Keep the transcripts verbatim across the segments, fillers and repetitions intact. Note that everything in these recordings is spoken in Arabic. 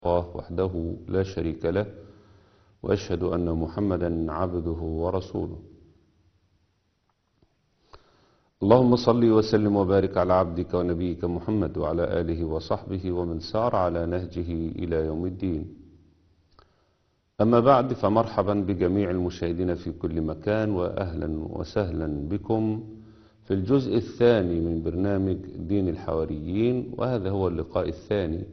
الله وحده لا شريك له، وأشهد أن محمدا عبده ورسوله. اللهم صل وسلم وبارك على عبدك ونبيك محمد وعلى آله وصحبه ومن سار على نهجه إلى يوم الدين. أما بعد، فمرحبا بجميع المشاهدين في كل مكان، وأهلا وسهلا بكم في الجزء الثاني من برنامج دين الحواريين، وهذا هو اللقاء الثاني.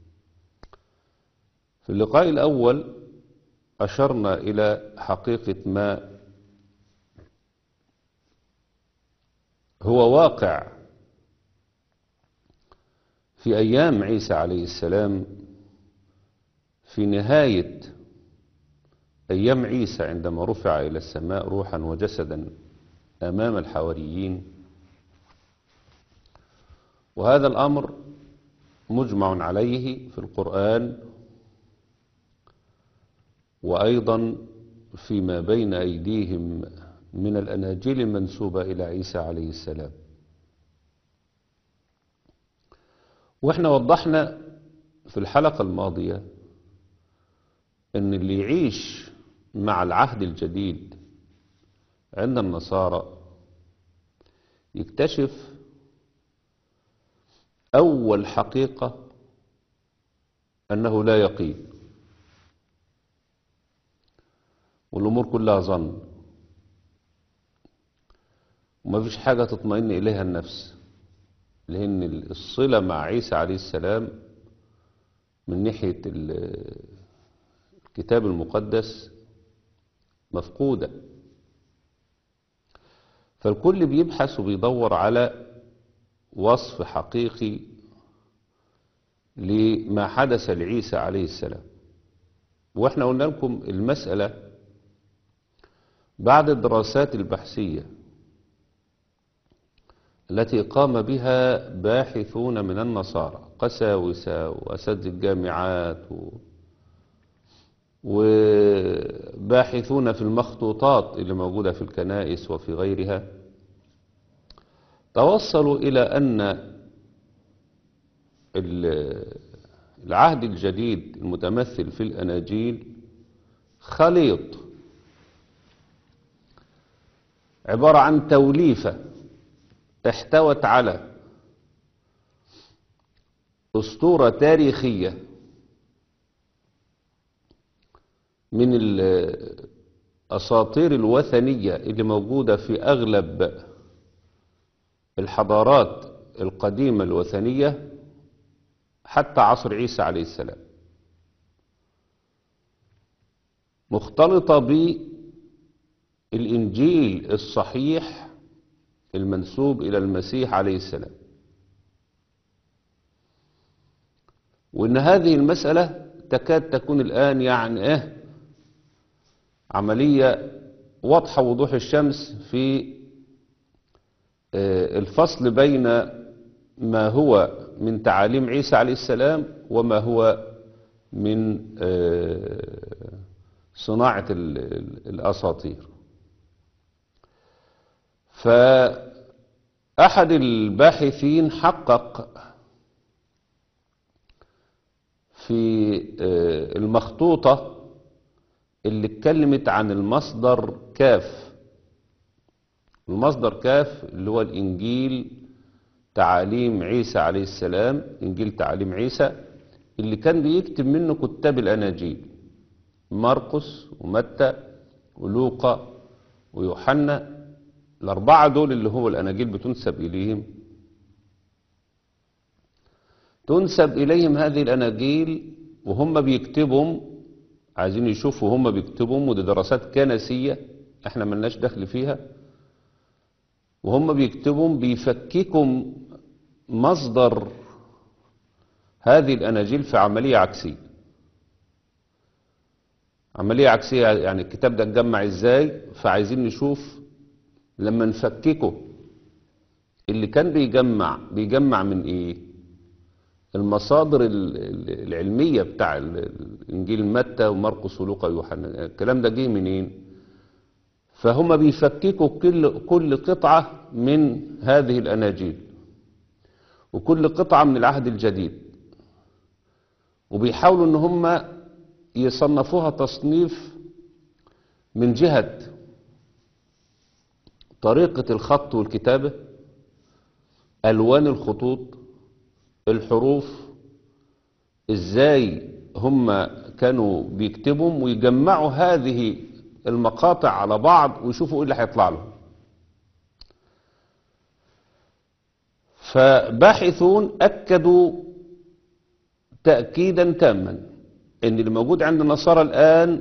في اللقاء الأول أشرنا إلى حقيقة ما هو واقع في أيام عيسى عليه السلام، في نهاية أيام عيسى عندما رفع إلى السماء روحا وجسدا أمام الحواريين. وهذا الأمر مجمع عليه في القرآن، وأيضا فيما بين أيديهم من الأناجيل المنسوبة إلى عيسى عليه السلام. وإحنا وضحنا في الحلقة الماضية أن اللي يعيش مع العهد الجديد عند النصارى يكتشف أول حقيقة أنه لا يقين، والأمور كلها ظن، وما فيش حاجة تطمئن إليها النفس، لأن الصلة مع عيسى عليه السلام من ناحية الكتاب المقدس مفقودة. فالكل بيبحث وبيدور على وصف حقيقي لما حدث لعيسى عليه السلام. واحنا قلنا لكم المسألة بعد الدراسات البحثية التي قام بها باحثون من النصارى، قساوسة وأساتذة الجامعات وباحثون في المخطوطات اللي موجودة في الكنائس وفي غيرها، توصلوا إلى أن العهد الجديد المتمثل في الأناجيل خليط، عبارة عن توليفة احتوت على أسطورة تاريخية من الأساطير الوثنية اللي موجودة في أغلب الحضارات القديمة الوثنية حتى عصر عيسى عليه السلام، مختلطة بالإنجيل الصحيح المنسوب إلى المسيح عليه السلام. وإن هذه المسألة تكاد تكون الآن يعني إيه عملية واضحة وضوح الشمس في الفصل بين ما هو من تعاليم عيسى عليه السلام وما هو من صناعة الأساطير. فأحد الباحثين حقق في المخطوطة اللي اتكلمت عن المصدر كاف. المصدر كاف اللي هو الإنجيل تعاليم عيسى عليه السلام، إنجيل تعاليم عيسى اللي كان بيكتب منه كتاب الأناجيل، مرقس ومتى ولوقا ويوحنا، الأربعة دول اللي هو الأناجيل بتنسب إليهم تنسب إليهم هذه الأناجيل، وهم بيكتبهم عايزين يشوفوا هم بيكتبهم، ودي دراسات كنسية احنا ملناش دخل فيها. وهم بيكتبهم بيفككم مصدر هذه الأناجيل في عملية عكسية. عملية عكسية يعني الكتاب ده اتجمع ازاي، فعايزين نشوف لما نفككه اللي كان بيجمع بيجمع من ايه، المصادر العلمية بتاع الانجيل متى ومرقس ولوقا ويوحنا، الكلام ده جه منين؟ فهم بيفككوا كل كل قطعة من هذه الأناجيل وكل قطعة من العهد الجديد، وبيحاولوا ان هم يصنفوها تصنيف من جهة طريقة الخط والكتابة، ألوان الخطوط، الحروف، ازاي هم كانوا بيكتبوا ويجمعوا هذه المقاطع على بعض ويشوفوا ايه اللي هيطلع لهم. فباحثون أكدوا تأكيدا تاما ان اللي موجود عند النصارى الآن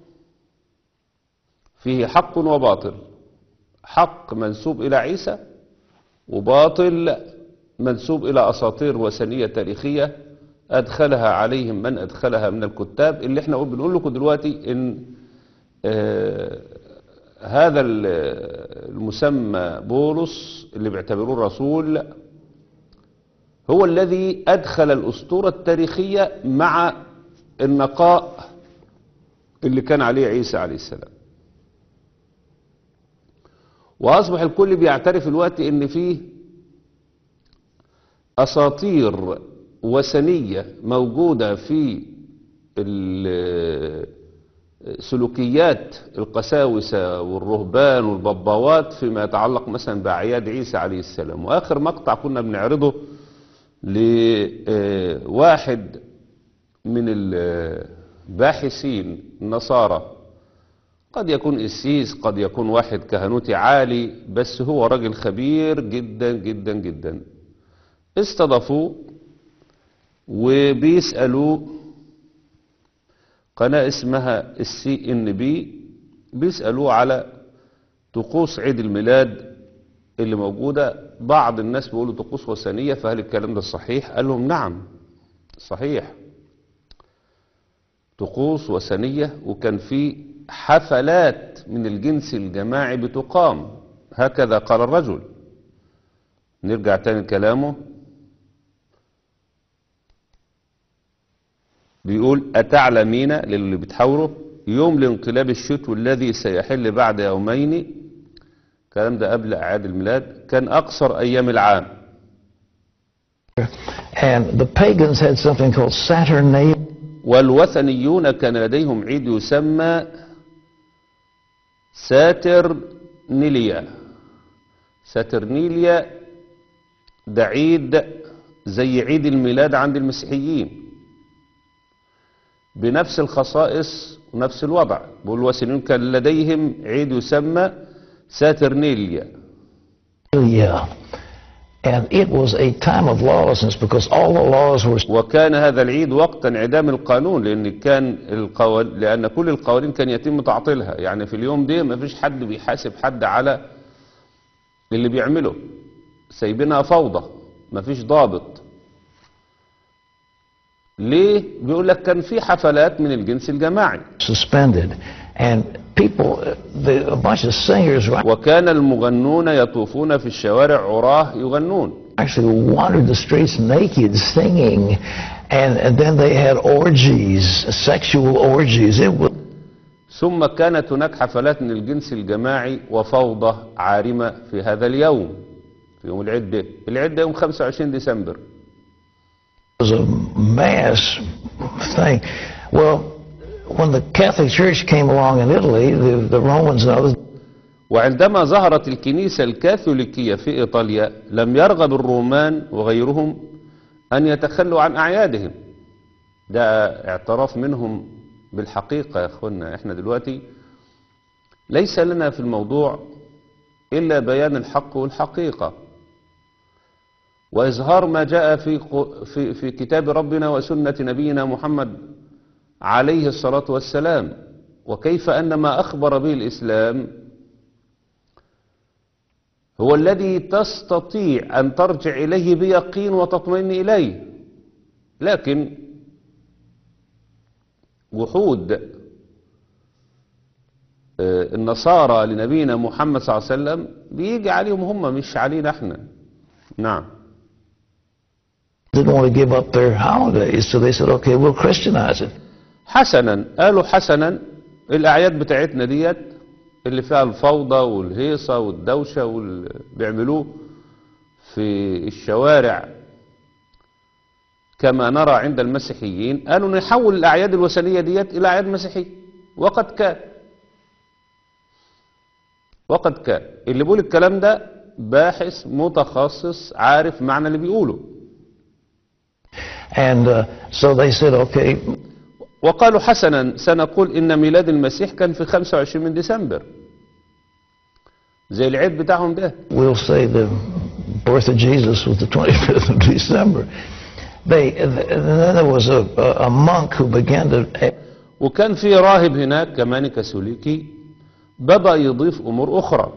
فيه حق وباطل، حق منسوب إلى عيسى وباطل منسوب إلى أساطير وثنية تاريخية أدخلها عليهم من أدخلها من الكتاب، اللي احنا بنقول لكم دلوقتي إن آه هذا المسمى بولس اللي بيعتبروه رسول هو الذي أدخل الأسطورة التاريخية مع النقاء اللي كان عليه عيسى عليه السلام. وأصبح الكل بيعترف الوقت إن فيه أساطير وثنية موجودة في سلوكيات القساوسة والرهبان والبباوات فيما يتعلق مثلا بأعياد عيسى عليه السلام. وآخر مقطع كنا بنعرضه لواحد من الباحثين النصارى، قد يكون قسيس، قد يكون واحد كهنوتي عالي، بس هو راجل خبير جدا جدا جدا. استضافوه وبيسألوه، قناة اسمها السي ان بي، بيسألوه على طقوس عيد الميلاد اللي موجودة. بعض الناس بيقولوا طقوس وثنية، فهل الكلام ده صحيح؟ قال لهم نعم صحيح، طقوس وثنية، وكان في حفلات من الجنس الجماعي بتقام، هكذا قال الرجل. نرجع تاني لكلامه، بيقول أتعلمين للي بتحاوره يوم الانقلاب الشتوي الذي سيحل بعد يومين، الكلام ده قبل أعياد الميلاد، كان أقصر أيام العام. And the pagans had something called Saturnalia. والوثنيون كان لديهم عيد يسمى ساترنيليا. ساترنيليا ده عيد زي عيد الميلاد عند المسيحيين، بنفس الخصائص ونفس الوضع. والوثنيون كان لديهم عيد يسمى ساترنيليا. Yeah. And it was a time of lawlessness because all the laws were. وكان هذا العيد وقت انعدام القانون، لأن كان القوانين، لأن كل القوانين كان يتم تعطيلها. يعني في اليوم ده ما فيش حد بيحاسب حد على اللي بيعمله، سايبينها فوضى، ما فيش ضابط. ليه؟ بيقول لك كان في حفلات من الجنس الجماعي. Suspended and people, the, a bunch of singers وكان المغنون يطوفون في الشوارع عراه يغنون. actually wandered the streets naked singing, and, and then they had orgies, sexual orgies. It was. ثم كانت هناك حفلات من الجنس الجماعي وفوضى عارمة في هذا اليوم، في يوم العيد ده. العيد ده يوم خمسة وعشرين ديسمبر. Was a mass thing. Well, when the Catholic Church came along in Italy, the, the Romans and others. وعندما ظهرت الكنيسة الكاثوليكية في إيطاليا لم يرغب الرومان وغيرهم أن يتخلوا عن أعيادهم. ده اعتراف منهم بالحقيقة يا أخوانا. احنا دلوقتي ليس لنا في الموضوع إلا بيان الحق والحقيقة وإظهار ما جاء في, في, في كتاب ربنا وسنة نبينا محمد عليه الصلاة والسلام، وكيف أن ما أخبر به الإسلام هو الذي تستطيع أن ترجع إليه بيقين وتطمئن إليه. لكن وحود النصارى لنبينا محمد صلى الله عليه وسلم بيجي عليهم هم، مش علينا احنا. نعم. Didn't want to give up their holidays, so they said, okay, we'll Christianize it. حسنا، قالوا حسنا الأعياد بتاعتنا ديت اللي فيها الفوضى والهيصة والدوشة واللي بيعملوه في الشوارع كما نرى عند المسيحيين، قالوا نحول الأعياد الوثنية ديت إلى أعياد مسيحية. وقد كان وقد كان اللي بيقول الكلام ده باحث متخصص عارف معنى اللي بيقوله. And uh, so they said, okay, وقالوا حسنا سنقول إن ميلاد المسيح كان في خمسة وعشرين من ديسمبر زي العيد بتاعهم ده. we'll say the birth of Jesus was the twenty-fifth of December. They, and then there was a, a monk who began to... وكان في راهب هناك كمان كاثوليكي بدأ يضيف أمور أخرى.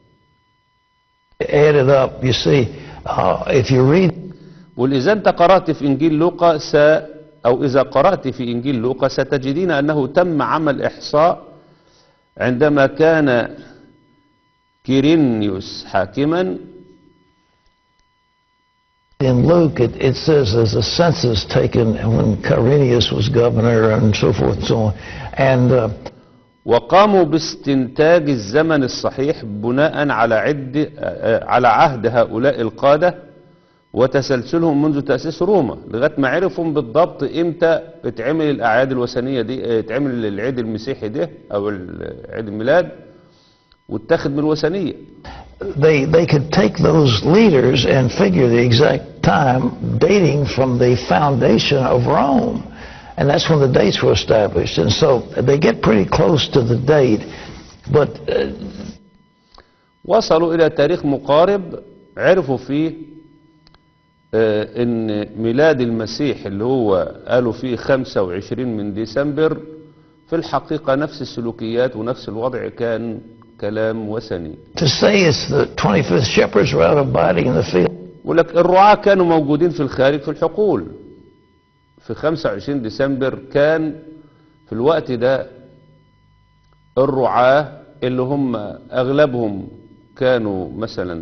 add it up. You see, uh, if you read... وإذا أنت قرأت في إنجيل لوقا س أو إذا قرأت في إنجيل لوقا ستجدين أنه تم عمل إحصاء عندما كان كيرينيوس حاكما. In Luke, it, it says there's a census taken when Quirinius was governor and so forth and so on. And uh, وقاموا باستنتاج الزمن الصحيح بناء على عد على عهد هؤلاء القادة وتسلسلهم منذ تأسيس روما لغاية ما عرفوا بالضبط امتى اتعمل الأعياد الوثنية دي، اتعمل العيد المسيحي ده أو عيد الميلاد واتخذ من الوثنية. They, they could take those leaders and figure the exact time dating from the foundation of Rome. And that's when the dates were established. And so they get pretty close to the date. But uh, وصلوا إلى تاريخ مقارب عرفوا فيه آه إن ميلاد المسيح اللي هو قالوا فيه خمسة وعشرين من ديسمبر في الحقيقة نفس السلوكيات ونفس الوضع كان كلام وثني. To say it's the twenty-fifth, shepherds were out abiding in the field. ولك الرعاة كانوا موجودين في الخارج في الحقول. في خمسة وعشرين ديسمبر كان في الوقت ده الرعاة اللي هم أغلبهم كانوا مثلا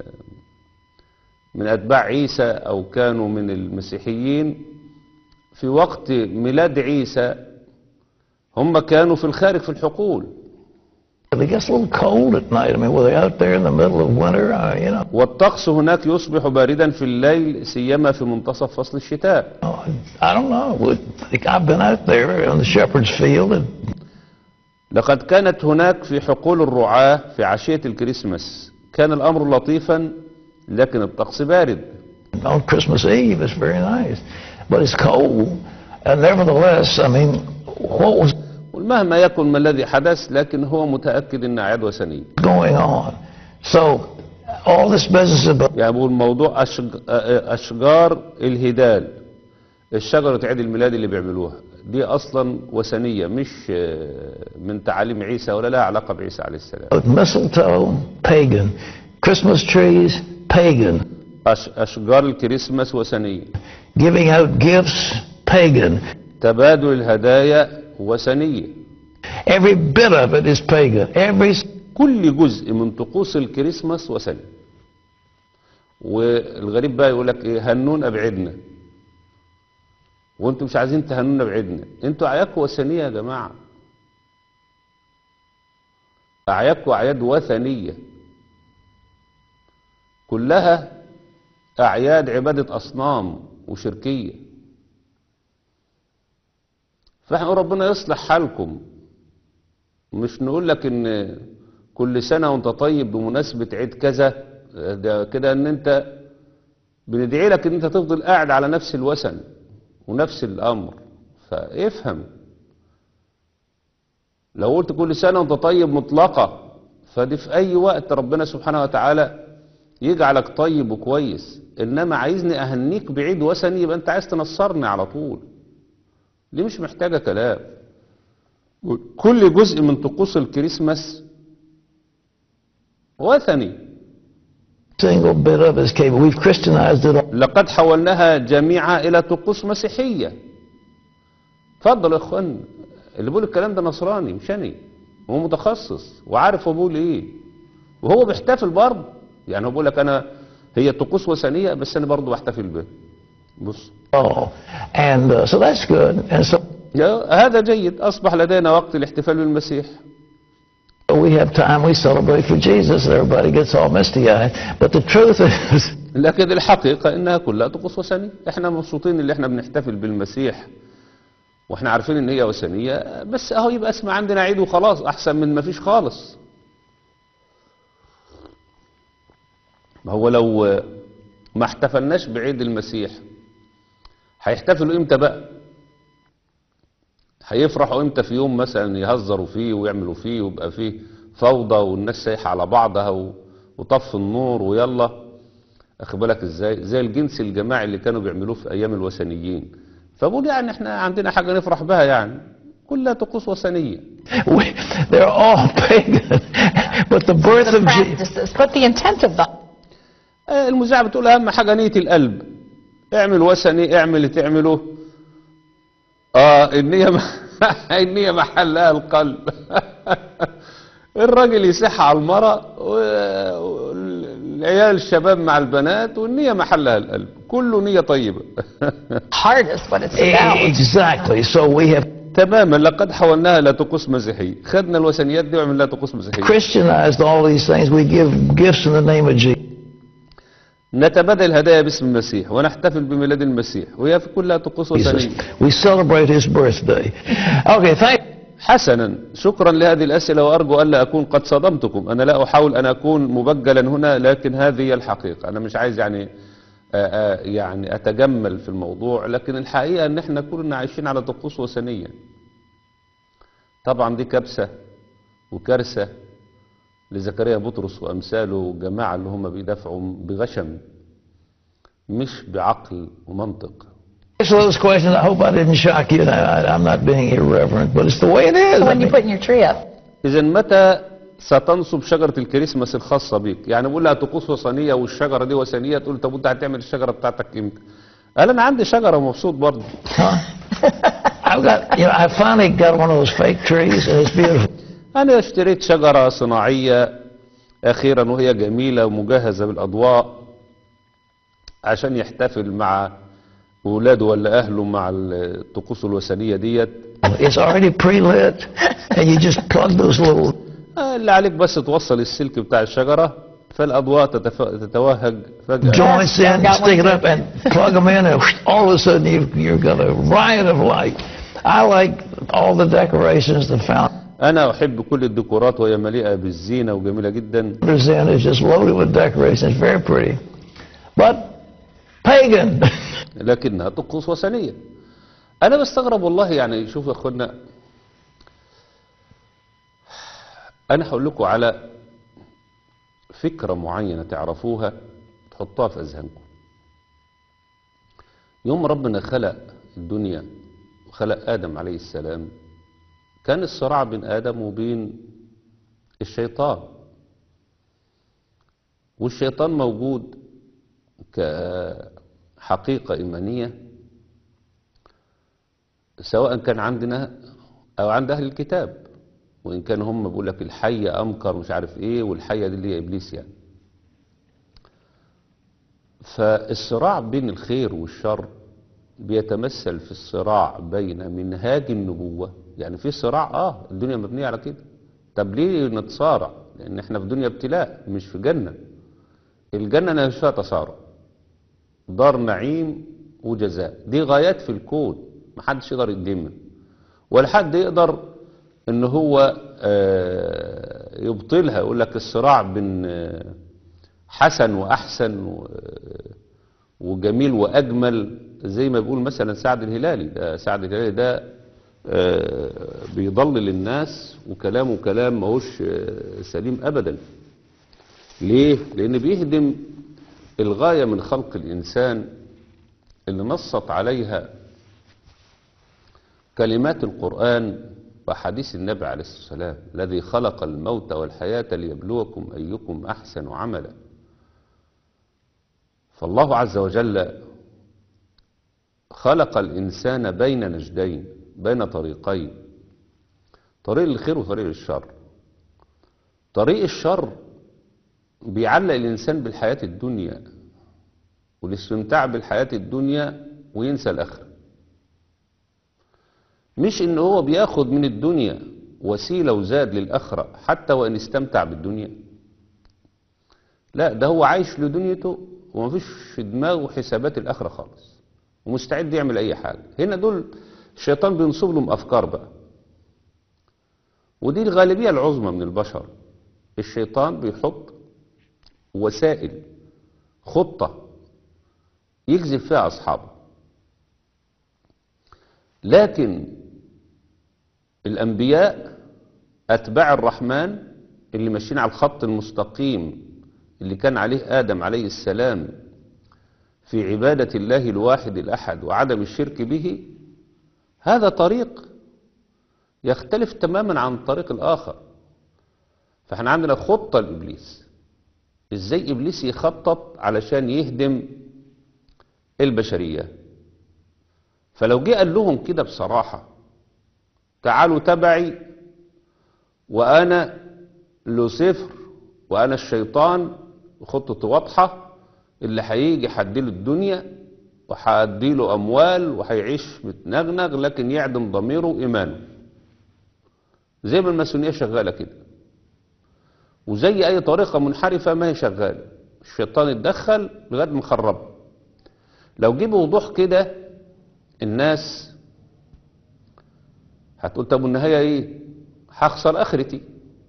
من أتباع عيسى أو كانوا من المسيحيين، في وقت ميلاد عيسى هم كانوا في الخارج في الحقول. It gets a little cold at night. I mean, were they out there in the middle of winter? Uh, you know. والطقس هناك يصبح باردا في الليل سيما في منتصف فصل الشتاء. Oh, I don't know. I've been out there on the shepherd's field. And... لقد كانت هناك في حقول الرعاة في عشية الكريسماس كان الأمر لطيفا لكن الطقس بارد. On Christmas Eve, it's very nice, but it's cold. And nevertheless, I mean, what was مهما يكن ما الذي حدث لكن هو متأكد ان اعياد وثنية going on. So all this business about يعني بقول موضوع أشج... اشجار الهدال، الشجرة عيد الميلاد اللي بيعملوها دي اصلا وثنية مش من تعاليم عيسى ولا لها علاقة بعيسى عليه السلام. mistletoe, pagan. Christmas trees, pagan. أش... اشجار الكريسماس وثنية. Giving out gifts, pagan. تبادل الهدايا وثنية. Every bit of it is pagan. Every كل جزء من طقوس الكريسماس وثني. والغريب بقى يقول لك ايه هنونا بعيدنا. وانتم مش عايزين تهنونا بعيدنا، انتوا اعيادكم وثنية يا جماعة. اعيادكم اعياد وثنية. كلها اعياد عبادة اصنام وشركية. فاحنا نقول ربنا يصلح حالكم، مش نقول لك ان كل سنة وانت طيب بمناسبة عيد كذا، ده كده ان انت بندعي لك ان انت تفضل قاعد على نفس الوثن ونفس الامر. فافهم، لو قلت كل سنة وانت طيب مطلقة فدي في اي وقت ربنا سبحانه وتعالى يجعلك طيب وكويس، انما عايزني اهنيك بعيد وثني يبقى انت عايز تنصرني على طول. دي مش محتاجة كلام. كل جزء من طقوس الكريسماس وثني. single bit of it is pagan. We've Christianized it all. لقد حولناها جميعا إلى طقوس مسيحية. اتفضل يا اخوان، اللي بيقول الكلام ده نصراني مش أنا، هو متخصص وعارف هو بيقول ايه، وهو بيحتفل برضه. يعني هو بيقول لك أنا هي طقوس وثنية بس أنا برضه بحتفل بها. بص. Oh, and uh, so that's good. And so هذا جيد. أصبح لدينا وقت الاحتفال بالمسيح. we have time. We celebrate for Jesus, and everybody gets all misty-eyed. But the truth is, لكن الحقيقة انها كلها طقوس وثنية. احنا مبسوطين اللي احنا بنحتفل بالمسيح واحنا عارفين ان هي وثنية، بس اهو يبقى اسمع عندنا عيد وخلاص، احسن من ما فيش خالص. ما هو لو ما احتفلناش بعيد المسيح هيحتفلوا امتى بقى؟ هيفرحوا امتى في يوم مثلا يهزروا فيه ويعملوا فيه ويبقى فيه فوضى والناس سايحة على بعضها و... وطف النور ويلا، اخد بالك ازاي؟ زي الجنس الجماعي اللي كانوا بيعملوه في ايام الوثنيين. فبقول يعني احنا عندنا حاجة نفرح بها، يعني كلها طقوس وثنية. We, they're all pagan. But the birth The of Jesus. practices, but the intent of them. آه، المذيعة بتقول اهم حاجة نية القلب. اعمل وثني، اعمل اللي تعمله. اه النية م... النية محلها القلب. الراجل يصح على المرأة والعيال الشباب مع البنات، والنية محلها القلب، كله نية طيبة. Heart is what it's about. Exactly. So we have تماما، لقد حولناها إلى طقوس مسيحية. خدنا الوثنيات دي وعملناها طقوس مسيحية. Christianized all these things. We give gifts in the name of Jesus. نتبادل هدايا باسم المسيح ونحتفل بميلاد المسيح، وهي في كلها طقوس وثنية. We celebrate his birthday. Okay, thank حسنا، شكرا لهذه الأسئلة، وأرجو ألا أكون قد صدمتكم. أنا لا أحاول أن أكون مبجلا هنا، لكن هذه هي الحقيقة. أنا مش عايز يعني آآ آآ يعني أتجمل في الموضوع، لكن الحقيقة أن احنا كلنا عايشين على طقوس وثنية. طبعا دي كبسة وكارثة لزكريا بطرس وأمثاله والجماعة اللي هم بيدافعوا بغشم مش بعقل ومنطق. So this question, I hope I didn't shock you. I, I'm not being irreverent, but it's the way it is. I When you're mean, putting your tree up. إذا متى ستنصب شجرة الكريسماس الخاصة بيك؟ يعني بقول لها طقوس وثنية والشجرة دي وثنية، تقول طب أنت هتعمل الشجرة بتاعتك إمتى؟ قال أنا عندي شجرة ومبسوط برضه. huh? I've got, you know, I finally got one of those fake trees, and it's beautiful. أنا اشتريت شجرة صناعية أخيرا وهي جميلة ومجهزة بالأضواء عشان يحتفل مع أولاده ولا أهله مع الطقوس الوثنية ديت. It's already pre-lit, and you just plug those little اللي عليك بس توصل السلك بتاع الشجرة فالأضواء تتف... تتوهج فجأة. joints in, stick it up, and plug them in, and all of a sudden you've, you've got a riot of light. I like all the decorations, the fountains أنا أحب كل الديكورات وهي مليئة بالزينة وجميلة جدا. in is just loaded with decorations, very pretty, but pagan. لكنها طقوس وثنية. أنا بستغرب والله، يعني شوف يا أخوانا، أنا هقول لكم على فكرة معينة تعرفوها تحطوها في أذهانكم. يوم ربنا خلق الدنيا وخلق آدم عليه السلام، كان الصراع بين آدم وبين الشيطان، والشيطان موجود كحقيقة إيمانية سواء كان عندنا أو عند أهل الكتاب، وإن كان هم بيقول لك الحية أمكر مش عارف إيه، والحية دي اللي هي إبليس يعني. فالصراع بين الخير والشر بيتمثل في الصراع بين منهاج النبوة، يعني في صراع اه الدنيا مبنية على كده. طب ليه نتصارع؟ لأن احنا في دنيا ابتلاء مش في جنة. الجنة مش فيها تصارع، دار نعيم وجزاء، دي غايات في الكون محدش يقدر يقدمها، ولا حد يقدر ان هو يبطلها. يقول لك الصراع بين حسن واحسن وجميل واجمل، زي ما بيقول مثلا سعد الهلالي. ده سعد الهلالي ده بيضلل الناس وكلامه كلام ماهوش سليم ابدا. ليه؟ لان بيهدم الغاية من خلق الانسان اللي نصت عليها كلمات القرآن وحديث النبي عليه الصلاة والسلام: الذي خلق الموت والحياة ليبلوكم أيكم أحسن عملا. فالله عز وجل خلق الإنسان بين نجدين، بين طريقين، طريق الخير وطريق الشر. طريق الشر بيعلق الإنسان بالحياة الدنيا والاستمتاع بالحياة الدنيا وينسى الآخرة. مش إن هو بياخد من الدنيا وسيلة وزاد للآخرة حتى وإن استمتع بالدنيا، لا، ده هو عايش لدنيته ومفيش في دماغه حسابات الآخرة خالص، ومستعد يعمل أي حاجة. هنا دول الشيطان بينصب لهم أفكار بقى، ودي الغالبية العظمى من البشر. الشيطان بيحط وسائل، خطة يجذب فيها أصحابه. لكن الأنبياء أتباع الرحمن اللي ماشيين على الخط المستقيم اللي كان عليه آدم عليه السلام في عبادة الله الواحد الأحد وعدم الشرك به، هذا طريق يختلف تماما عن الطريق الآخر. فاحنا عندنا خطة لإبليس، ازاي إبليس يخطط علشان يهدم البشرية. فلو جه قال لهم كده بصراحة تعالوا تبعي وأنا لوسيفر وأنا الشيطان، خطتي واضحة، اللي هيجي هديله الدنيا وهديله أموال وهيعيش متنغنغ لكن يعدم ضميره وإيمانه، زي ما الماسونية شغالة كده، وزي أي طريقة منحرفة ما هي شغالة، الشيطان اتدخل لغاية ما خربها. لو جه بوضوح كده الناس هتقول طب والنهاية ايه؟ هخسر اخرتي،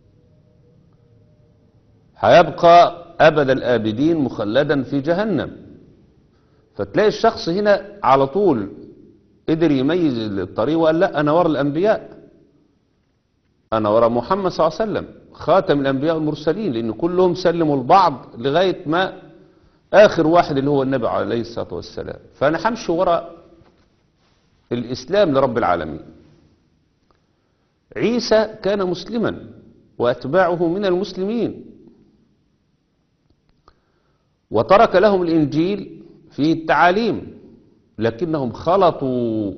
هيبقى ابد الابدين مخلدا في جهنم. فتلاقي الشخص هنا على طول قدر يميز الطريق وقال لا، انا ورا الانبياء، انا ورا محمد صلى الله عليه وسلم خاتم الانبياء والمرسلين، لان كلهم سلموا البعض لغاية ما اخر واحد اللي هو النبي عليه الصلاة والسلام. فانا همشي ورا الاسلام لرب العالمين. عيسى كان مسلما واتباعه من المسلمين، وترك لهم الانجيل فيه التعاليم، لكنهم خلطوا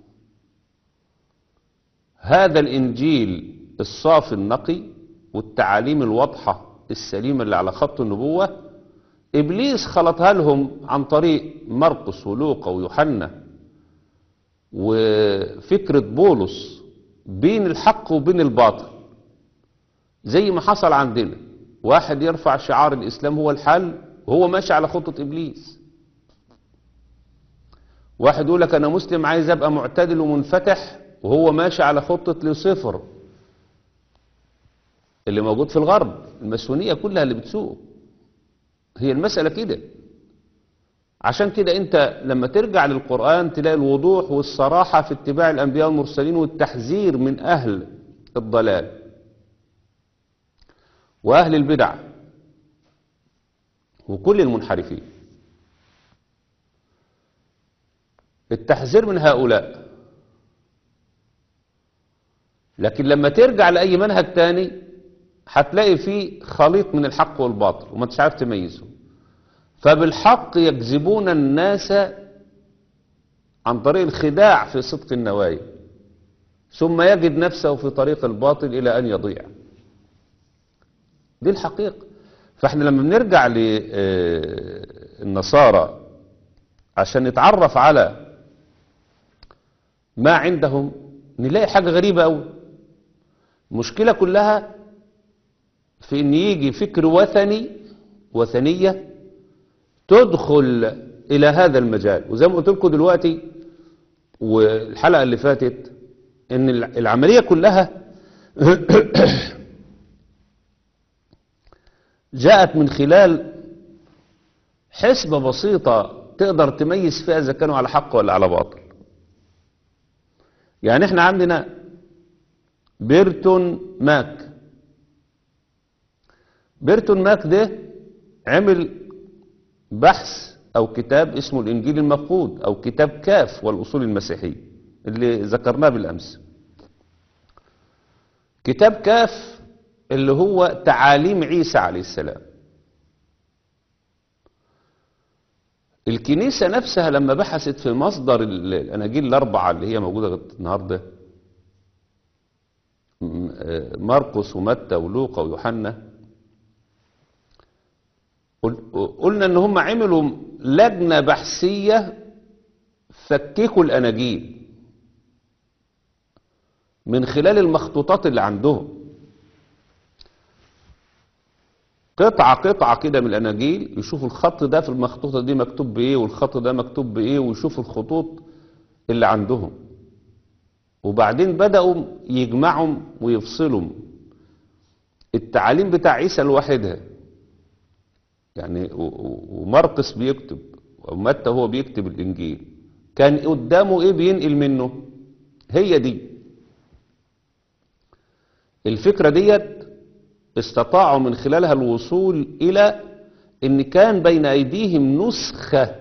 هذا الانجيل الصافي النقي والتعاليم الواضحة السليمة اللي على خط النبوة، ابليس خلطها لهم عن طريق مرقس ولوقا ويوحنا وفكرة بولس بين الحق وبين الباطل. زي ما حصل عندنا واحد يرفع شعار الإسلام هو الحل وهو ماشي على خطة إبليس، واحد يقول لك أنا مسلم عايز أبقى معتدل ومنفتح وهو ماشي على خطة لوسيفر اللي موجود في الغرب، الماسونية كلها اللي بتسوق. هي المسألة كده. عشان كده انت لما ترجع للقرآن تلاقي الوضوح والصراحة في اتباع الأنبياء والمرسلين والتحذير من أهل الضلال وأهل البدع وكل المنحرفين. التحذير من هؤلاء. لكن لما ترجع لأي منهج تاني هتلاقي فيه خليط من الحق والباطل وما انتش عارف تميزه. فبالحق يجذبون الناس عن طريق الخداع في صدق النوايا، ثم يجد نفسه في طريق الباطل إلى أن يضيع. دي الحقيقة. فاحنا لما بنرجع للنصارى عشان نتعرف على ما عندهم نلاقي حاجة غريبة أوي. المشكلة كلها في ان يجي فكر وثني وثنية تدخل الى هذا المجال. وزي ما قلت لكم دلوقتي والحلقة اللي فاتت ان العملية كلها جاءت من خلال حسبة بسيطة تقدر تميز فيها اذا كانوا على حق ولا على باطل. يعني احنا عندنا بيرتون ماك. بيرتون ماك ده عمل بحث او كتاب اسمه الانجيل المفقود او كتاب كاف والاصول المسيحية اللي ذكرناه بالامس. كتاب كاف اللي هو تعاليم عيسى عليه السلام. الكنيسة نفسها لما بحثت في مصدر الاناجيل الاربعة اللي هي موجودة النهاردة، مرقس ومتى ولوقا ويوحنا، قلنا ان هم عملوا لجنة بحثية فككوا الاناجيل من خلال المخطوطات اللي عندهم. قطعة قطعة كده من الأناجيل، يشوفوا الخط ده في المخطوطة دي مكتوب بإيه والخط ده مكتوب بإيه، ويشوفوا الخطوط اللي عندهم. وبعدين بدأوا يجمعوا ويفصلوا التعاليم بتاع عيسى لوحدها. يعني ومرقس بيكتب ومتى هو بيكتب الإنجيل، كان قدامه إيه بينقل منه؟ هي دي الفكرة ديت. استطاعوا من خلالها الوصول إلى إن كان بين أيديهم نسخة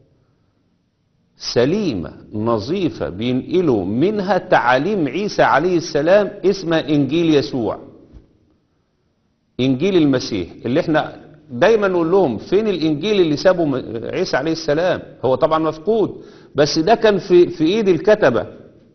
سليمة نظيفة بينقلوا منها تعاليم عيسى عليه السلام، اسمها إنجيل يسوع، إنجيل المسيح. اللي احنا دايما نقول لهم فين الإنجيل اللي سابه عيسى عليه السلام؟ هو طبعا مفقود، بس ده كان في, في إيد الكتبة،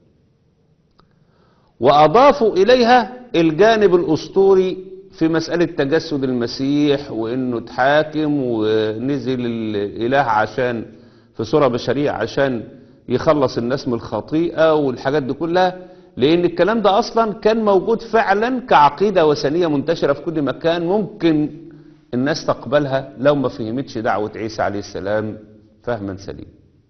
وأضافوا إليها الجانب الأسطوري في مسألة تجسد المسيح، وإنه اتحاكم ونزل الإله عشان في صورة بشرية عشان يخلص الناس من الخطيئة والحاجات دي كلها. لأن الكلام ده أصلا كان موجود فعلا كعقيدة وثنية منتشرة في كل مكان، ممكن الناس تقبلها لو ما فهمتش دعوة عيسى عليه السلام فهما سليم.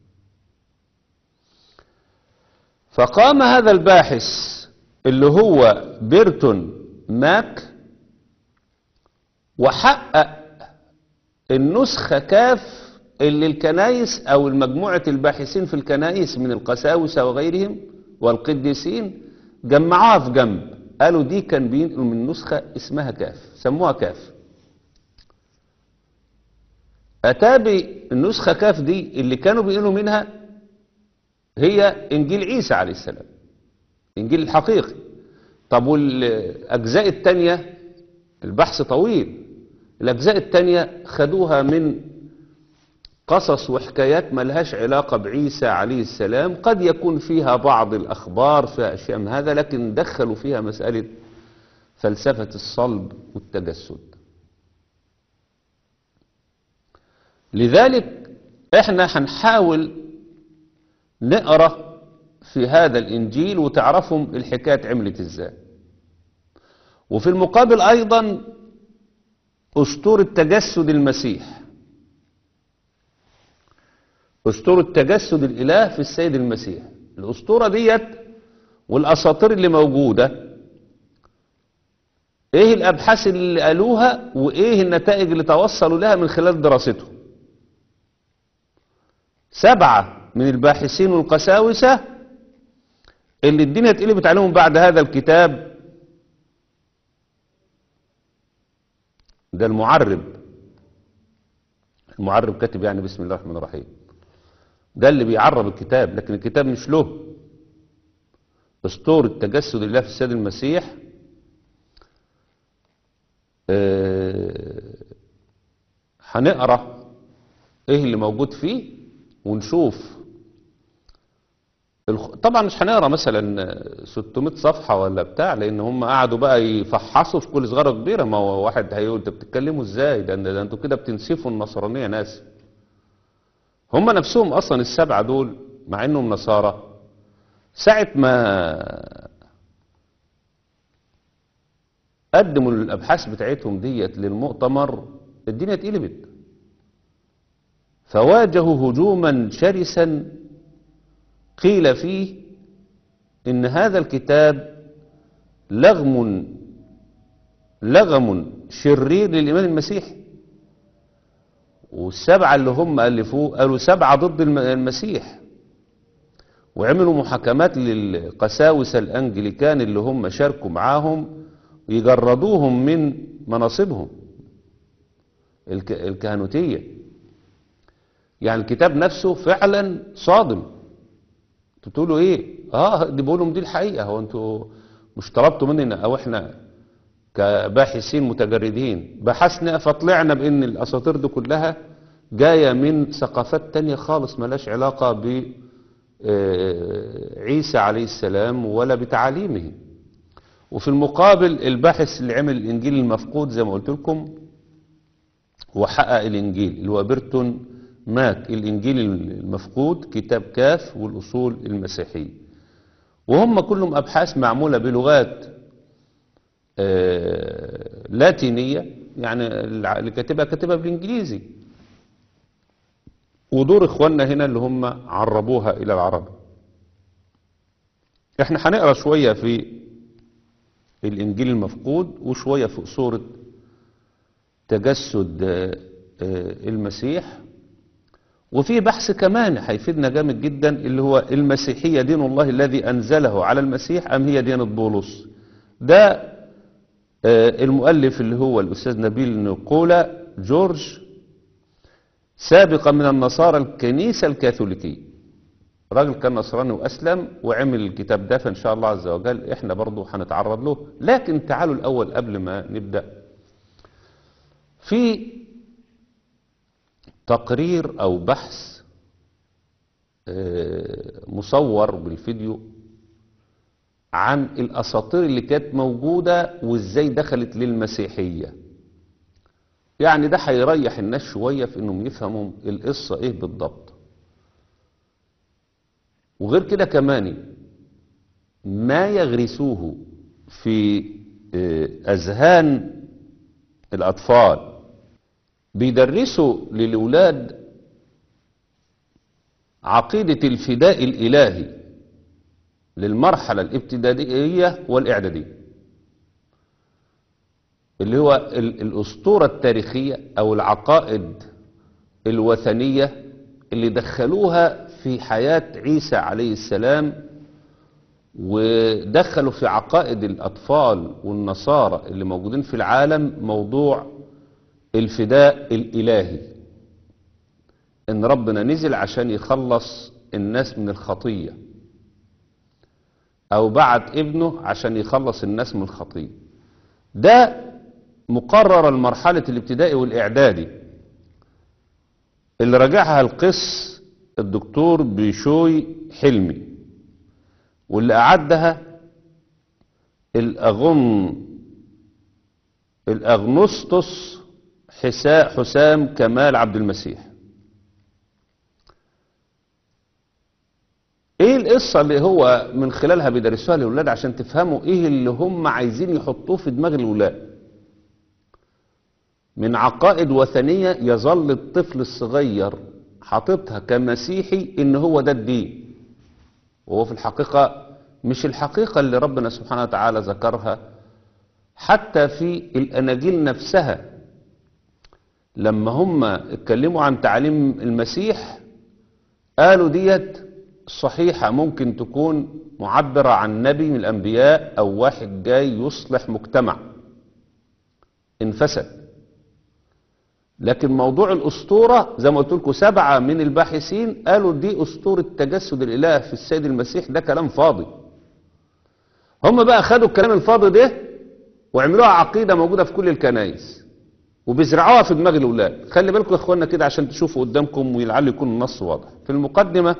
فقام هذا الباحث اللي هو بيرتون ماك وحقق النسخة كاف اللي الكنائس أو المجموعة الباحثين في الكنائس من القساوسة وغيرهم والقديسين جمعوها في جنب، قالوا دي كان بينقلوا من نسخة اسمها كاف، سموها كاف. أتابي النسخة كاف دي اللي كانوا بينقلوا منها هي إنجيل عيسى عليه السلام، إنجيل الحقيقي. طب والأجزاء التانية البحث طويل، الأجزاء التانية خدوها من قصص وحكايات ملهاش علاقة بعيسى عليه السلام، قد يكون فيها بعض الأخبار فيها أشياء من هذا، لكن دخلوا فيها مسألة فلسفة الصلب والتجسد. لذلك احنا هنحاول نقرأ في هذا الإنجيل وتعرفوا الحكاية عملت ازاي. وفي المقابل أيضا أسطورة تجسد المسيح، أسطورة تجسد الإله في السيد المسيح. الأسطورة ديت والأساطير اللي موجودة، إيه الأبحاث اللي قالوها وإيه النتائج اللي توصلوا لها من خلال دراستهم. سبعة من الباحثين والقساوسة اللي الدنيا اتقلبت عليهم بعد هذا الكتاب. ده المعرب، المعرب كاتب يعني بسم الله الرحمن الرحيم، ده اللي بيعرب الكتاب، لكن الكتاب مش له. أسطورة تجسد الله في السيد المسيح هنقرأ اه ايه اللي موجود فيه ونشوف. الخ... طبعا مش هنقرأ مثلا ستمائة صفحة ولا بتاع، لان هم قعدوا بقى يفحصوا في كل صغيرة كبيرة. ما هو واحد هيقول انت بتتكلموا ازاي، ده, ده انتوا كده بتنسفوا النصرانية ناس. هم نفسهم اصلا السبعة دول مع انهم نصارى، ساعة ما قدموا الابحاث بتاعتهم ديت للمؤتمر الدنيا اتقلبت، فواجهوا هجوما شرسا قيل فيه ان هذا الكتاب لغم لغم شرير للإيمان المسيحي. والسبعة اللي هم ألفوه قالوا سبعة ضد المسيح، وعملوا محاكمات للقساوسة الأنجليكان اللي هم شاركوا معاهم ويجردوهم من مناصبهم الكهنوتية. يعني الكتاب نفسه فعلا صادم. انتوا تقولوا ايه؟ اه دي بقولهم دي الحقيقة. هو انتوا مش طلبتوا مننا او احنا كباحثين متجردين بحثنا فطلعنا بان الاساطير دي كلها جاية من ثقافات تانية خالص ملاش علاقة بعيسى عليه السلام ولا بتعاليمه. وفي المقابل الباحث اللي عمل الانجيل المفقود زي ما قلت لكم وحقق الانجيل اللي هو بيرتون ماك، الانجيل المفقود، كتاب كاف والاصول المسيحية. وهم كلهم ابحاث معمولة بلغات آه لاتينية يعني اللي كاتبها كاتبها بالإنجليزي، ودور إخواننا هنا اللي هم عربوها إلى العربي. احنا هنقرأ شوية في الإنجيل المفقود وشوية في سورة تجسد المسيح، وفي بحث كمان هيفيدنا جامد جدا اللي هو المسيحية دين الله الذي أنزله على المسيح أم هي ديانة بولس. ده المؤلف اللي هو الأستاذ نبيل نيقولا جورج، سابقا من النصارى الكنيسة الكاثوليكية، راجل كان نصراني وأسلم وعمل الكتاب ده، فإن شاء الله عز وجل إحنا برضو هنتعرض له. لكن تعالوا الأول قبل ما نبدأ، في تقرير أو بحث مصور بالفيديو عن الأساطير اللي كانت موجودة وإزاي دخلت للمسيحية. يعني ده هيريح الناس شوية في إنهم يفهموا القصة إيه بالضبط. وغير كده كمان ما يغرسوه في أذهان الأطفال، بيدرسوا للأولاد عقيدة الفداء الإلهي للمرحلة الابتدائية والإعدادية، اللي هو الأسطورة التاريخية أو العقائد الوثنية اللي دخلوها في حياة عيسى عليه السلام، ودخلوا في عقائد الأطفال والنصارى اللي موجودين في العالم موضوع الفداء الإلهي، إن ربنا نزل عشان يخلص الناس من الخطية، أو بعت ابنه عشان يخلص الناس من الخطية. ده مقرر المرحلة الابتدائي والإعدادي اللي راجعها القس الدكتور بيشوي حلمي، واللي أعدها الأغن الأغنسطس حسام كمال عبد المسيح. ايه القصة اللي هو من خلالها بيدرسوها للأولاد عشان تفهموا ايه اللي هم عايزين يحطوه في دماغ الأولاد من عقائد وثنية، يظل الطفل الصغير حاططها كمسيحي ان هو ده الدين، وهو في الحقيقة مش الحقيقة اللي ربنا سبحانه وتعالى ذكرها. حتى في الأناجيل نفسها لما هم اتكلموا عن تعليم المسيح قالوا ديت صحيحة، ممكن تكون معبرة عن نبي من الأنبياء أو واحد جاي يصلح مجتمع انفسد. لكن موضوع الأسطورة زي ما قلت لكم سبعة من الباحثين قالوا دي أسطورة تجسد الإله في السيد المسيح، ده كلام فاضي. هم بقى خدوا الكلام الفاضي ده وعملوها عقيدة موجودة في كل الكنائس وبيزرعوها في دماغ الأولاد. خلي بالكم يا إخواننا كده عشان تشوفوا قدامكم ولعل يكون النص واضح. في المقدمة: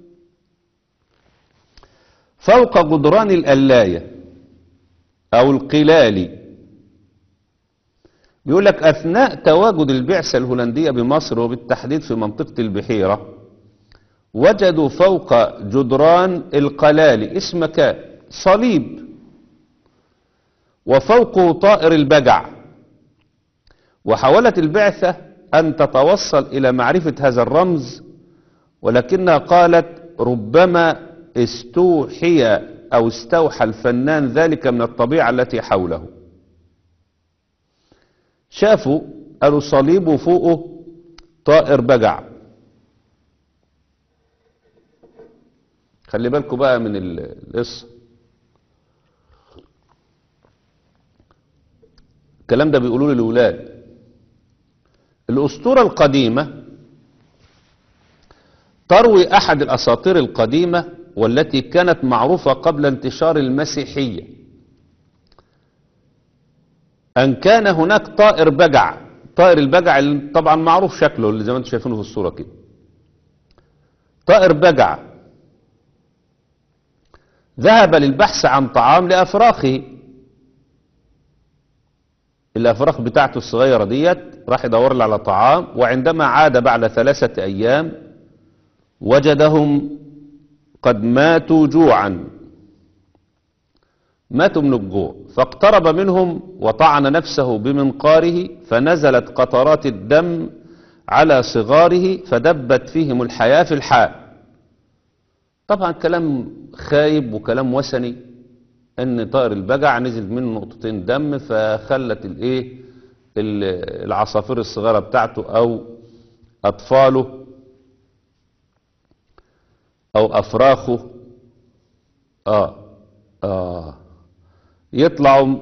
فوق جدران القلاية أو القلالي، بيقول لك أثناء تواجد البعثة الهولندية بمصر وبالتحديد في منطقة البحيرة، وجدوا فوق جدران القلالي اسم مكان صليب، وفوقه طائر البجع، وحاولت البعثة أن تتوصل إلى معرفة هذا الرمز، ولكنها قالت ربما استوحي أو استوحى الفنان ذلك من الطبيعة التي حوله. شافوا قالوا صليب وفوقه طائر بجع. خلي بالكم بقى من القصة، الكلام ده بيقولوه للأولاد. الأسطورة القديمة تروي أحد الأساطير القديمة والتي كانت معروفة قبل انتشار المسيحية، أن كان هناك طائر بجع. طائر البجع اللي طبعا معروف شكله اللي زي ما انتم شايفينه في الصورة كده، طائر بجع ذهب للبحث عن طعام لأفراخه. الأفراخ بتاعته الصغيرة ديت راح يدور له على طعام، وعندما عاد بعد ثلاثة أيام وجدهم قد ماتوا جوعا، ماتوا من الجوع، فاقترب منهم وطعن نفسه بمنقاره فنزلت قطرات الدم على صغاره فدبت فيهم الحياة في الحال. طبعا كلام خايب وكلام وثني، ان طائر البجع نزل منه نقطتين دم فخلت الايه العصافير الصغيرة بتاعته او اطفاله او افراخه اه اه يطلعوا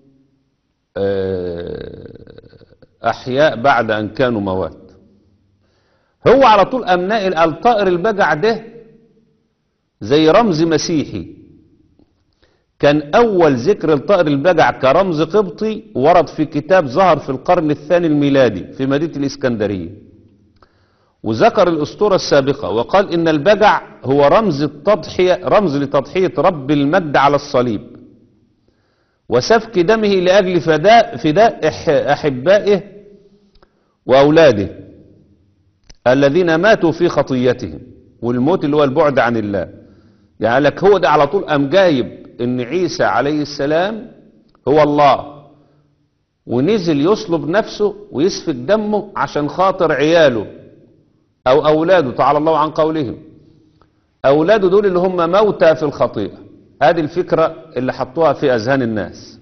احياء بعد ان كانوا موات. هو على طول قام ناقل قال طائر البجع ده زي رمز مسيحي. كان اول ذكر لطائر البجع كرمز قبطي ورد في كتاب ظهر في القرن الثاني الميلادي في مدينة الاسكندرية، وذكر الاسطورة السابقة وقال ان البجع هو رمز التضحية، رمز لتضحية رب المجد على الصليب وسفك دمه لأجل فداء, فداء أحبائه وأولاده الذين ماتوا في خطيتهم، والموت اللي هو البعد عن الله. يعني لك هو ده على طول قام جايب ان عيسى عليه السلام هو الله ونزل يصلب نفسه ويسفك دمه عشان خاطر عياله او اولاده، تعالى الله عن قولهم، اولاده دول اللي هم موتى في الخطيئة. هذه الفكرة اللي حطوها في أذهان الناس.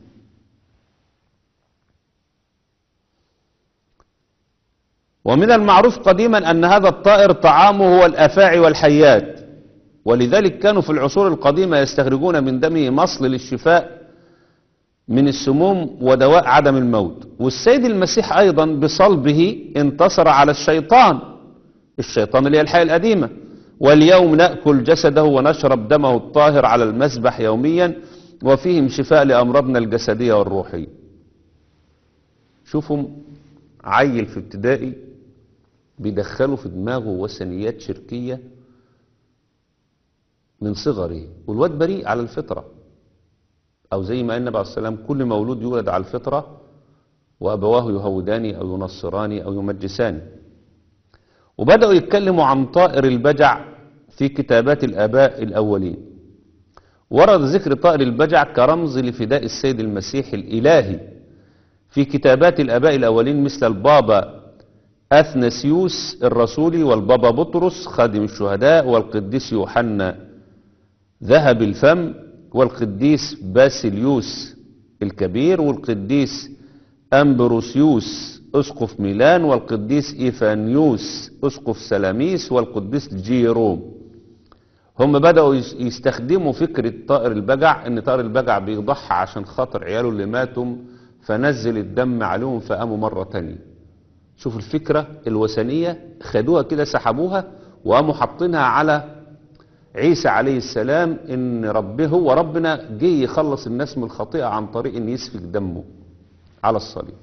ومن المعروف قديما أن هذا الطائر طعامه هو الأفاعي والحيات، ولذلك كانوا في العصور القديمة يستخرجون من دمه مصل للشفاء من السموم ودواء عدم الموت. والسيد المسيح أيضا بصلبه انتصر على الشيطان، الشيطان اللي هي الحياة القديمة. واليوم نأكل جسده ونشرب دمه الطاهر على المذبح يوميا وفيهم شفاء لأمراضنا الجسدية والروحية. شوفوا عيل في ابتدائي بيدخلوا في دماغه وثنيات شركية من صغره، والواد بريء على الفطرة، أو زي ما قال النبي عليه السلام كل مولود يولد على الفطرة وأبواه يهوداني أو ينصراني أو يمجساني. وبدأوا يتكلموا عن طائر البجع في كتابات الآباء الأولين. ورد ذكر طائر البجع كرمز لفداء السيد المسيح الإلهي في كتابات الآباء الأولين مثل البابا أثناسيوس الرسولي والبابا بطرس خادم الشهداء والقديس يوحنا ذهب الفم والقديس باسيليوس الكبير والقديس أمبروسيوس أسقف ميلان والقديس إيفانيوس أسقف سلاميس والقديس جيروم. هم بدأوا يستخدموا فكرة طائر البجع، ان طائر البجع بيضحى عشان خاطر عياله اللي ماتوا فنزل الدم عليهم فقاموا مرة تانية. شوف الفكرة الوثنية خدوها كده سحبوها وقاموا حاطينها على عيسى عليه السلام، ان ربه هو ربنا جه يخلص الناس من الخطيئة عن طريق ان يسفك دمه على الصليب.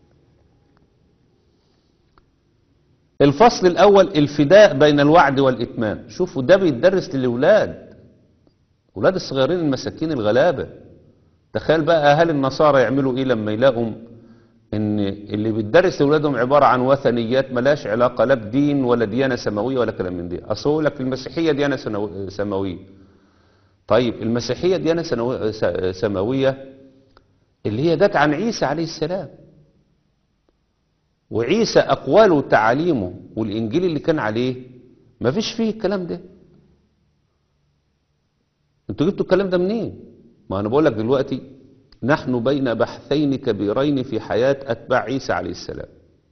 الفصل الأول الفداء بين الوعد والإتمام. شوفوا ده بيتدرس للأولاد، أولاد الصغيرين المساكين الغلابة. تخيل بقى أهل النصارى يعملوا إيه لما يلاقوا إن اللي بيتدرس لأولادهم عبارة عن وثنيات ملاش علاقة لا بدين ولا ديانة سماوية ولا كلام من دي. أصول لك المسيحية ديانة سماوية. طيب المسيحية ديانة سماوية اللي هي جت عن عيسى عليه السلام، وعيسى أقواله وتعاليمه والإنجيل اللي كان عليه ما فيش فيه الكلام ده. انتوا جبتوا الكلام ده منين؟ ما أنا بقول لك دلوقتي نحن بين بحثين كبيرين في حياة أتباع عيسى عليه السلام.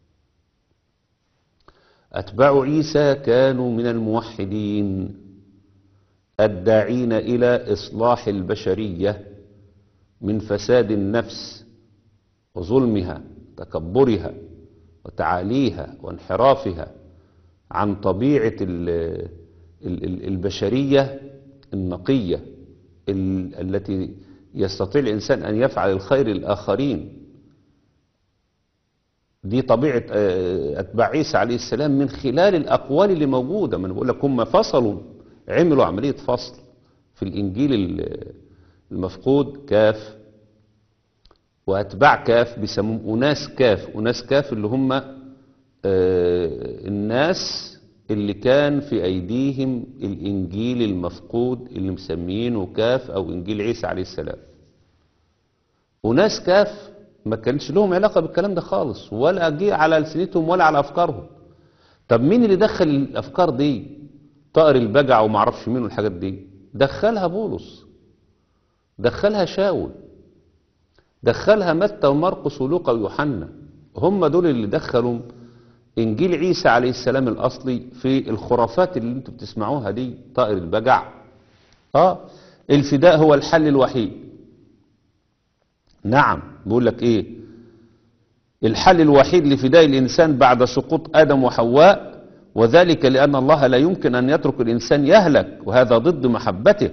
أتباع عيسى كانوا من الموحدين الداعين إلى إصلاح البشرية من فساد النفس وظلمها تكبرها وتعاليها وانحرافها عن طبيعة البشرية النقية التي يستطيع الإنسان أن يفعل الخير للآخرين. دي طبيعة أتباع عيسى عليه السلام من خلال الأقوال اللي موجودة. من بقول لك هم فصلوا، عملوا عملية فصل في الإنجيل المفقود كاف وأتباع كاف بيسموهم أناس كاف. أناس كاف اللي هم آه الناس اللي كان في أيديهم الإنجيل المفقود اللي مسميينه كاف أو إنجيل عيسى عليه السلام. وناس كاف ما كانش لهم علاقة بالكلام ده خالص، ولا جه على لسنتهم ولا على أفكارهم. طب مين اللي دخل الأفكار دي؟ طائر البجع وما اعرفش مين والحاجات دي. دخلها بولس، دخلها شاول، دخلها متى ومرقس ولوقا ويوحنا. هم دول اللي دخلوا انجيل عيسى عليه السلام الاصلي في الخرافات اللي انتوا بتسمعوها دي. طائر البجع، اه الفداء هو الحل الوحيد. نعم، بيقول لك ايه؟ الحل الوحيد لفداء الانسان بعد سقوط ادم وحواء، وذلك لان الله لا يمكن ان يترك الانسان يهلك، وهذا ضد محبته،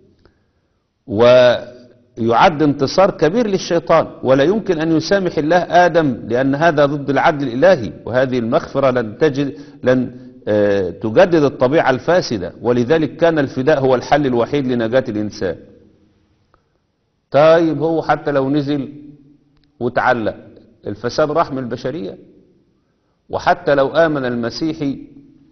ويعد انتصار كبير للشيطان. ولا يمكن ان يسامح الله ادم لان هذا ضد العدل الالهي، وهذه المغفرة لن تجد لن آه تجدد الطبيعة الفاسدة، ولذلك كان الفداء هو الحل الوحيد لنجاة الانسان. طيب هو حتى لو نزل وتعلق، الفساد راح من البشرية. وحتى لو آمن المسيحي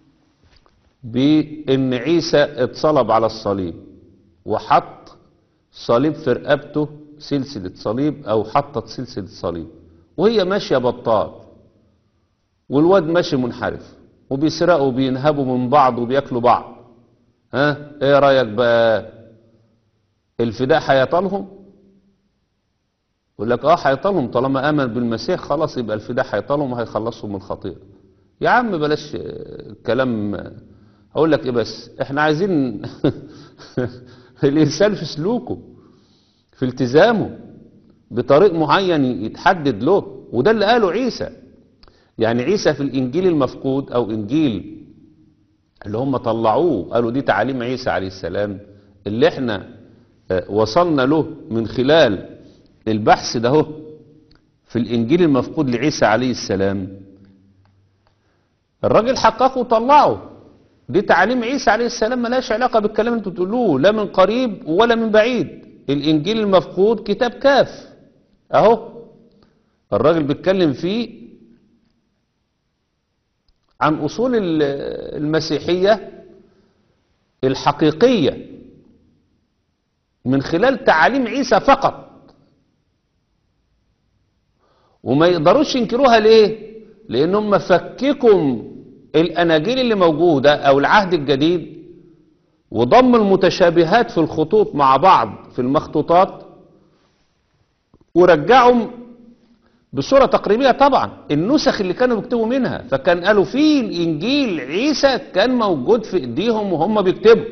بأن عيسى اتصلب على الصليب وحط صليب في رقبته، سلسلة صليب أو حطت سلسلة صليب، وهي ماشية بطال، والواد ماشي منحرف، وبيسرقوا وبينهبوا من بعض وبياكلوا بعض، ها ايه رأيك بقى؟ الفداء هيطالهم؟ يقول لك اه هيطالهم، طالما امن بالمسيح خلاص يبقى الفداء هيطالهم وهيخلصهم من الخطيئة. يا عم بلاش كلام. هقول لك ايه بس، احنا عايزين الانسان في سلوكه، في التزامه بطريق معين يتحدد له، وده اللي قاله عيسى. يعني عيسى في الانجيل المفقود او انجيل اللي هم طلعوه قالوا دي تعاليم عيسى عليه السلام، اللي احنا وصلنا له من خلال البحث ده هو في الانجيل المفقود لعيسى عليه السلام، الراجل حققه وطلعه. دي تعاليم عيسى عليه السلام ملهاش علاقة بالكلام اللي انتوا بتقولوه، لا من قريب ولا من بعيد. الانجيل المفقود كتاب كاف اهو، الراجل بيتكلم فيه عن اصول المسيحية الحقيقية من خلال تعاليم عيسى فقط، وما يقدروش ينكروها. ليه؟ لانهم فككم الاناجيل اللي موجودة او العهد الجديد وضم المتشابهات في الخطوط مع بعض في المخطوطات، ورجعهم بصورة تقريبية طبعا النسخ اللي كانوا بيكتبوا منها. فكان قالوا في الانجيل عيسى كان موجود في ايديهم وهم بيكتبوا،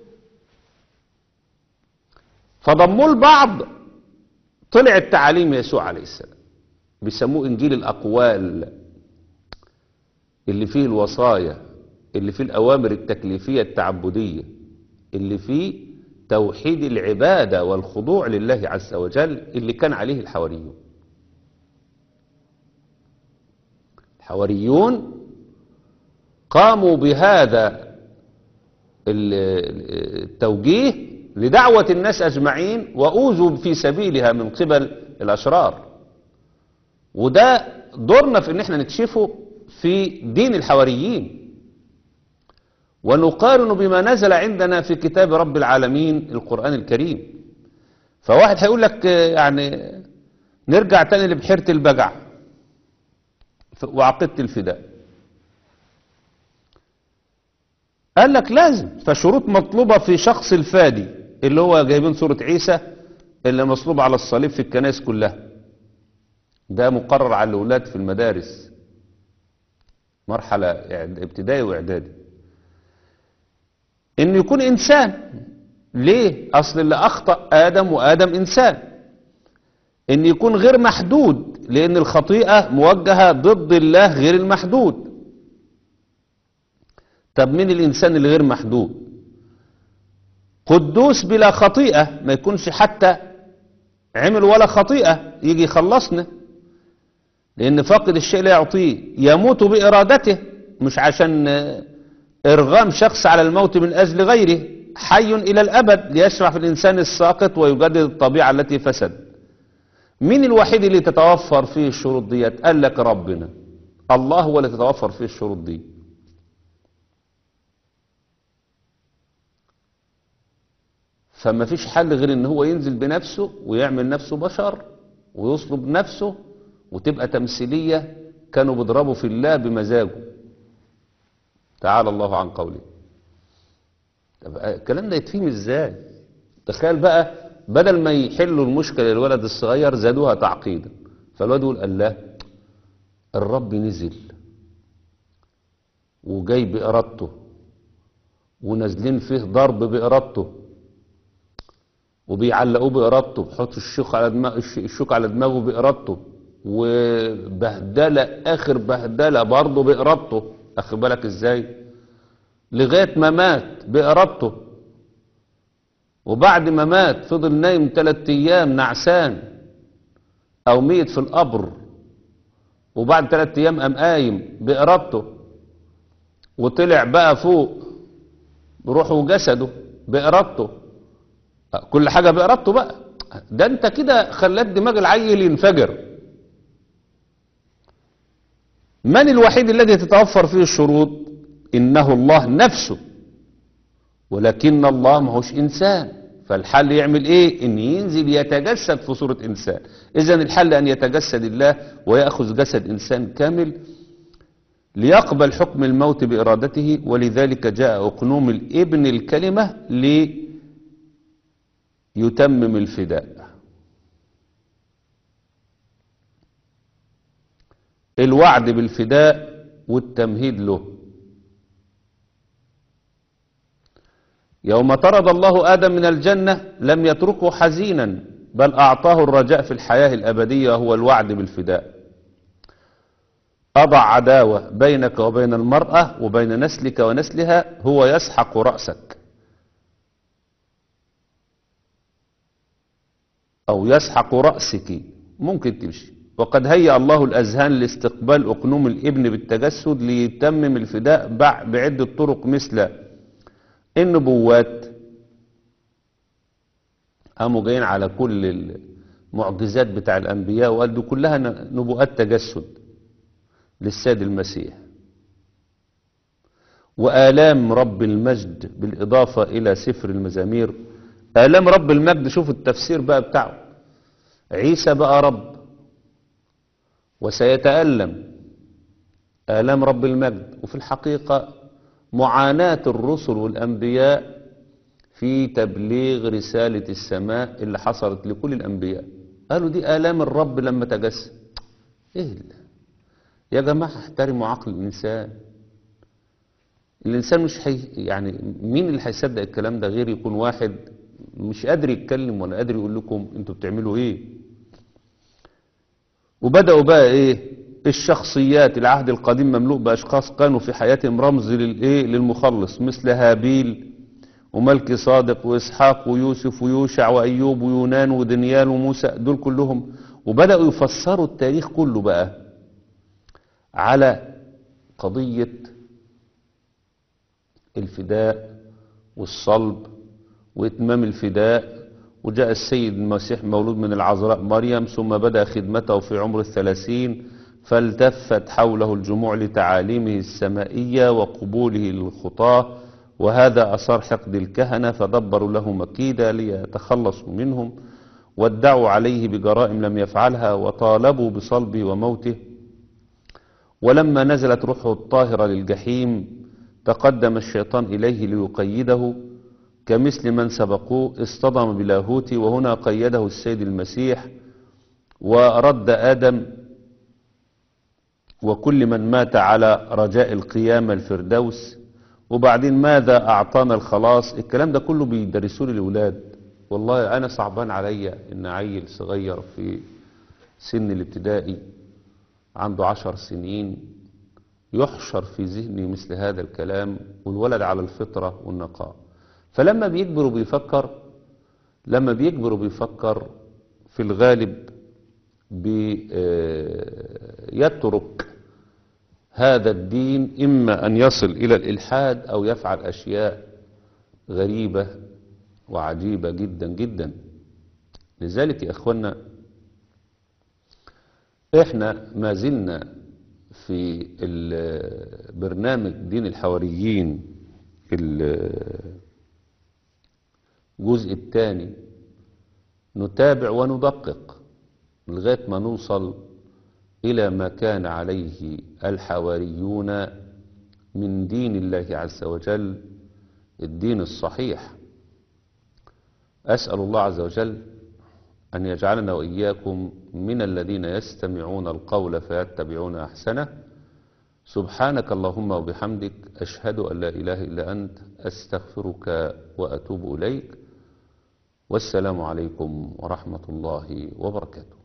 فضموا لبعض طلعت تعاليم يسوع عليه السلام. بيسموه انجيل الاقوال، اللي فيه الوصايا، اللي فيه الأوامر التكليفية التعبدية، اللي فيه توحيد العبادة والخضوع لله عز وجل، اللي كان عليه الحواريون. الحواريون قاموا بهذا التوجيه لدعوة الناس أجمعين، وأوذوا في سبيلها من قبل الأشرار. وده دورنا في ان احنا نكشفه في دين الحواريين، ونقارن بما نزل عندنا في كتاب رب العالمين القرآن الكريم. فواحد هيقول لك يعني نرجع تاني لبحيرة البجع وعقيدة الفداء. قال لك لازم، فشروط مطلوبة في شخص الفادي، اللي هو جايبين صورة عيسى اللي مصلوب على الصليب في الكنائس كلها. ده مقرر على الأولاد في المدارس، مرحلة ابتدائي واعدادي، ان يكون انسان. ليه؟ اصل اللي اخطأ ادم، وادم انسان. ان يكون غير محدود، لان الخطيئة موجهة ضد الله غير المحدود. طب مين الانسان اللي غير محدود؟ قدوس بلا خطيئة، ما يكونش حتى عمل ولا خطيئة يجي يخلصنا، لأن فاقد الشيء لا يعطيه. يموت بإرادته، مش عشان إرغام شخص على الموت من أجل غيره. حي إلى الأبد ليشرع في الإنسان الساقط ويجدد الطبيعة التي فسد. مين الوحيد اللي تتوفر فيه الشروط ديت؟ قال لك ربنا، الله هو اللي تتوفر فيه الشروط دي. فما فيش حل غير ان هو ينزل بنفسه ويعمل نفسه بشر ويصلب نفسه وتبقى تمثيلية كانوا بيضربوا في الله بمزاجه. تعالى الله عن قوله. طب الكلام ده يتفهم ازاي؟ تخيل بقى بدل ما يحلوا المشكلة للولد الصغير زادوها تعقيدا. فالولد يقول الله الرب نزل وجاي بإرادته ونازلين فيه ضرب بإرادته وبيعلقوه بإرادته، بيحطوا الشوك على دماغ الشوك على دماغه بإرادته، وبهدلة آخر بهدلة برضه بإرادته. أخد بالك إزاي؟ لغاية ما مات بإرادته، وبعد ما مات فضل نايم ثلاث أيام نعسان أو ميت في القبر، وبعد ثلاث أيام قام قايم بإرادته وطلع بقى فوق بروحه وجسده بإرادته، كل حاجة بإرادته بقى. ده انت كده خلات دماغ العيل ينفجر. من الوحيد الذي تتوفر فيه الشروط؟ إنه الله نفسه، ولكن الله ما هوش إنسان، فالحل يعمل إيه؟ إن ينزل يتجسد في صورة إنسان. إذن الحل أن يتجسد الله ويأخذ جسد إنسان كامل ليقبل حكم الموت بإرادته. ولذلك جاء أقنوم الابن الكلمة ليتمم الفداء. الوعد بالفداء والتمهيد له. يوم طرد الله آدم من الجنة لم يتركه حزينا، بل أعطاه الرجاء في الحياة الأبدية وهو الوعد بالفداء. أضع عداوة بينك وبين المرأة وبين نسلك ونسلها، هو يسحق رأسك أو يسحق رأسك، ممكن تمشي. وقد هيأ الله الأذهان لاستقبال أقنوم الابن بالتجسد ليتمم الفداء بعدة طرق، مثل النبوات. قاموا جايين على كل المعجزات بتاع الأنبياء وقال دي كلها نبوءات تجسد للسيد المسيح. وآلام رب المجد بالإضافة إلى سفر المزامير. آلام رب المجد، شوف التفسير بقى بتاعه، عيسى بقى رب وسيتألم آلام رب المجد. وفي الحقيقة معاناة الرسل والأنبياء في تبليغ رسالة السماء اللي حصلت لكل الأنبياء. قالوا دي آلام الرب لما تجسد. إيه اللي؟ يا جماعة احترموا عقل الإنسان. الإنسان مش حي... يعني مين اللي هيصدق الكلام ده غير يكون واحد مش قادر يتكلم ولا قادر يقول لكم انتوا بتعملوا ايه. وبدأوا بقى ايه الشخصيات. العهد القديم مملوء بأشخاص كانوا في حياتهم رمز للايه للمخلص، مثل هابيل وملكي صادق وإسحاق ويوسف ويوشع وأيوب ويونان ودانيال وموسى، دول كلهم. وبدأوا يفسروا التاريخ كله بقى على قضية الفداء والصلب وإتمام الفداء. وجاء السيد المسيح مولود من العذراء مريم، ثم بدأ خدمته في عمر الثلاثين، فالتفت حوله الجموع لتعاليمه السمائية وقبوله للخطاة، وهذا أثار حقد الكهنة، فدبروا له مكيدة ليتخلصوا منهم، وادعوا عليه بجرائم لم يفعلها، وطالبوا بصلبه وموته. ولما نزلت روحه الطاهرة للجحيم تقدم الشيطان إليه ليقيده كمثل من سبقوه، اصطدم بلاهوتي، وهنا قيده السيد المسيح ورد آدم وكل من مات على رجاء القيامة الفردوس. وبعدين ماذا أعطانا الخلاص؟ الكلام ده كله بيدرسوه للأولاد. والله أنا صعبان عليا إن عيل صغير في سن الابتدائي عنده عشر سنين يحشر في ذهني مثل هذا الكلام، والولد على الفطرة والنقاء. فلما بيكبر وبيفكر لما بيكبر وبيفكر في الغالب بيترك هذا الدين، إما أن يصل إلى الإلحاد أو يفعل أشياء غريبة وعجيبة جدا جدا. لذلك يا أخوانا إحنا ما زلنا في برنامج دين الحواريين الجزء الثاني نتابع وندقق لغاية ما نوصل إلى ما كان عليه الحواريون من دين الله عز وجل، الدين الصحيح. أسأل الله عز وجل أن يجعلنا وإياكم من الذين يستمعون القول فيتبعون أحسنه. سبحانك اللهم وبحمدك، أشهد أن لا إله إلا أنت، أستغفرك وأتوب إليك. والسلام عليكم ورحمة الله وبركاته.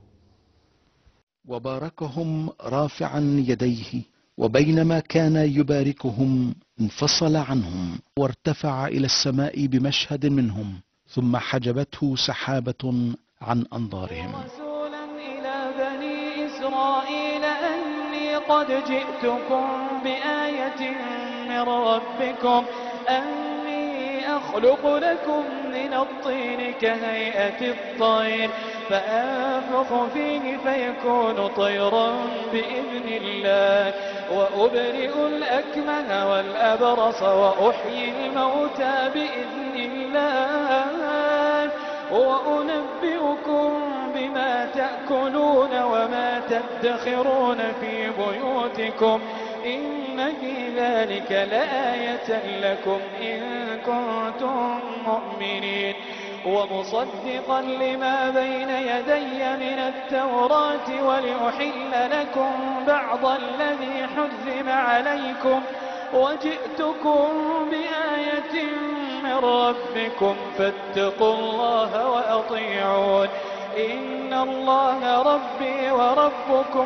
وباركهم رافعا يديه، وبينما كان يباركهم انفصل عنهم وارتفع إلى السماء بمشهد منهم، ثم حجبته سحابة عن أنظارهم. رسولا إلى بني إسرائيل أني قد جئتكم بآية من ربكم أني أخلق لكم من الطين كهيئة الطير فأنفخ فيه فيكون طيرا بإذن الله وأبرئ الأكمه والأبرص وأحيي الموتى بإذن الله وأنبئكم بما تأكلون وما تدخرون في بيوتكم إن في ذلك لآية لكم إن كنتم مؤمنين ومصدقا لما بين يدي من التوراة ولأحل لكم بعض الذي حرم عليكم وجئتكم بآية من ربكم فاتقوا الله وأطيعون إن الله ربي وربكم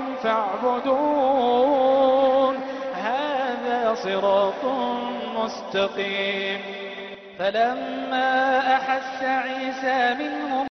فاعبدون هذا صراط مستقيم. فلما أحس عيسى منهم